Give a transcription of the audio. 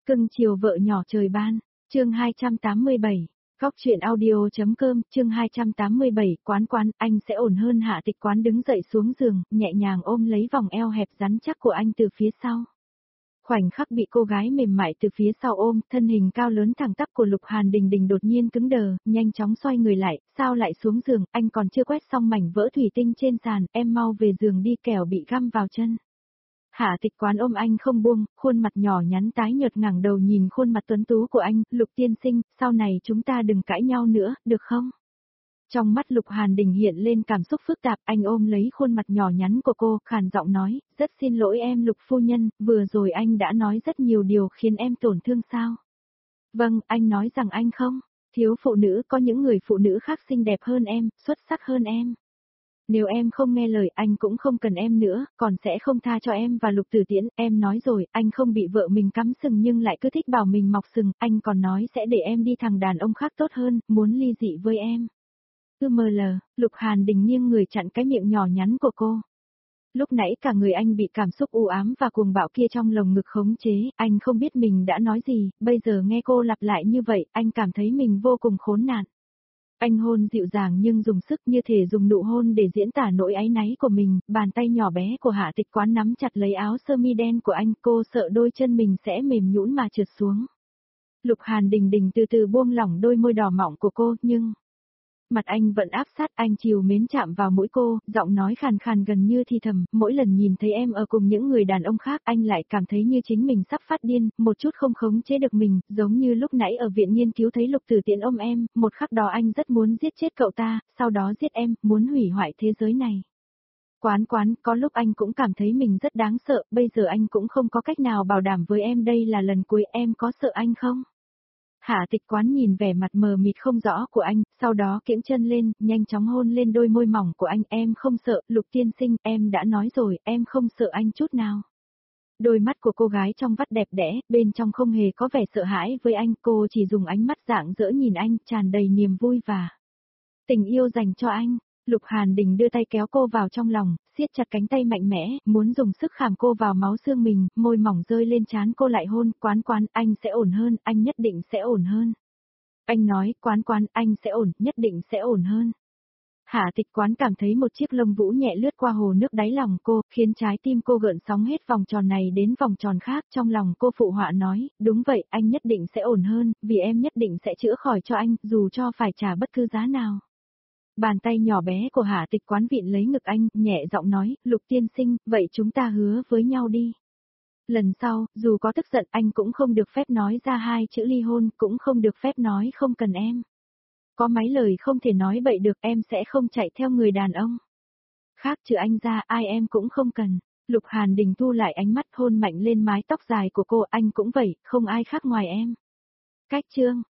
Cưng chiều vợ nhỏ trời ban, chương 287, góc chuyện audio.com, chương 287, quán, anh sẽ ổn hơn. Hạ Tịch Quán đứng dậy xuống giường, nhẹ nhàng ôm lấy vòng eo hẹp rắn chắc của anh từ phía sau. Khoảnh khắc bị cô gái mềm mại từ phía sau ôm, thân hình cao lớn thẳng tắp của Lục Hàn Đình Đình đột nhiên cứng đờ, nhanh chóng xoay người lại, sao lại xuống giường, anh còn chưa quét xong mảnh vỡ thủy tinh trên sàn, em mau về giường đi kẻo bị găm vào chân. Hạ Tịch Quán ôm anh không buông, khuôn mặt nhỏ nhắn tái nhợt ngẩng đầu nhìn khuôn mặt tuấn tú của anh, Lục tiên sinh, sau này chúng ta đừng cãi nhau nữa, được không? Trong mắt Lục Hàn Đình hiện lên cảm xúc phức tạp, anh ôm lấy khuôn mặt nhỏ nhắn của cô, khàn giọng nói, rất xin lỗi em Lục phu nhân, vừa rồi anh đã nói rất nhiều điều khiến em tổn thương sao? Vâng, anh nói rằng anh không, thiếu phụ nữ, có những người phụ nữ khác xinh đẹp hơn em, xuất sắc hơn em. Nếu em không nghe lời anh cũng không cần em nữa, còn sẽ không tha cho em và Lục Tử Tiễn, em nói rồi, anh không bị vợ mình cắm sừng nhưng lại cứ thích bảo mình mọc sừng, anh còn nói sẽ để em đi thằng đàn ông khác tốt hơn, muốn ly dị với em. Lục Hàn Đình nghiêng người chặn cái miệng nhỏ nhắn của cô. Lúc nãy cả người anh bị cảm xúc u ám và cuồng bạo kia trong lồng ngực khống chế, anh không biết mình đã nói gì, bây giờ nghe cô lặp lại như vậy, anh cảm thấy mình vô cùng khốn nạn. Anh hôn dịu dàng nhưng dùng sức như thể dùng nụ hôn để diễn tả nỗi áy náy của mình, bàn tay nhỏ bé của Hạ Tịch Quán nắm chặt lấy áo sơ mi đen của anh, cô sợ đôi chân mình sẽ mềm nhũn mà trượt xuống. Lục Hàn Đình Đình từ từ buông lỏng đôi môi đỏ mọng của cô, nhưng mặt anh vẫn áp sát, anh trìu mến chạm vào mũi cô, giọng nói khàn khàn gần như thì thầm, mỗi lần nhìn thấy em ở cùng những người đàn ông khác, anh lại cảm thấy như chính mình sắp phát điên, một chút không khống chế được mình, giống như lúc nãy ở viện nghiên cứu thấy Lục Tử Tiễn ôm em, một khắc đó anh rất muốn giết chết cậu ta, sau đó giết em, muốn hủy hoại thế giới này. Quán, có lúc anh cũng cảm thấy mình rất đáng sợ, bây giờ anh cũng không có cách nào bảo đảm với em đây là lần cuối, em có sợ anh không? Hạ Tịch Quán nhìn vẻ mặt mờ mịt không rõ của anh, sau đó kiễng chân lên, nhanh chóng hôn lên đôi môi mỏng của anh, em không sợ, Lục tiên sinh, em đã nói rồi, em không sợ anh chút nào. Đôi mắt của cô gái trong vắt đẹp đẽ, bên trong không hề có vẻ sợ hãi với anh, cô chỉ dùng ánh mắt rạng rỡ nhìn anh, tràn đầy niềm vui và tình yêu dành cho anh. Lục Hàn Đình đưa tay kéo cô vào trong lòng, siết chặt cánh tay mạnh mẽ, muốn dùng sức khảm cô vào máu xương mình, môi mỏng rơi lên trán cô lại hôn, quán, anh sẽ ổn hơn, anh nhất định sẽ ổn hơn. Anh nói, quán, anh sẽ ổn, nhất định sẽ ổn hơn. Hạ Tịch Quán cảm thấy một chiếc lông vũ nhẹ lướt qua hồ nước đáy lòng cô, khiến trái tim cô gợn sóng hết vòng tròn này đến vòng tròn khác, trong lòng cô phụ họa nói, đúng vậy, anh nhất định sẽ ổn hơn, vì em nhất định sẽ chữa khỏi cho anh, dù cho phải trả bất cứ giá nào. Bàn tay nhỏ bé của Hạ Tịch Quán vịn lấy ngực anh, nhẹ giọng nói, Lục tiên sinh, vậy chúng ta hứa với nhau đi. Lần sau, dù có tức giận anh cũng không được phép nói ra hai chữ ly hôn, cũng không được phép nói không cần em. Có mấy lời không thể nói bậy được, em sẽ không chạy theo người đàn ông khác trừ anh ra, ai em cũng không cần. Lục Hàn Đình thu lại ánh mắt hôn mạnh lên mái tóc dài của cô, anh cũng vậy, không ai khác ngoài em. Cách chương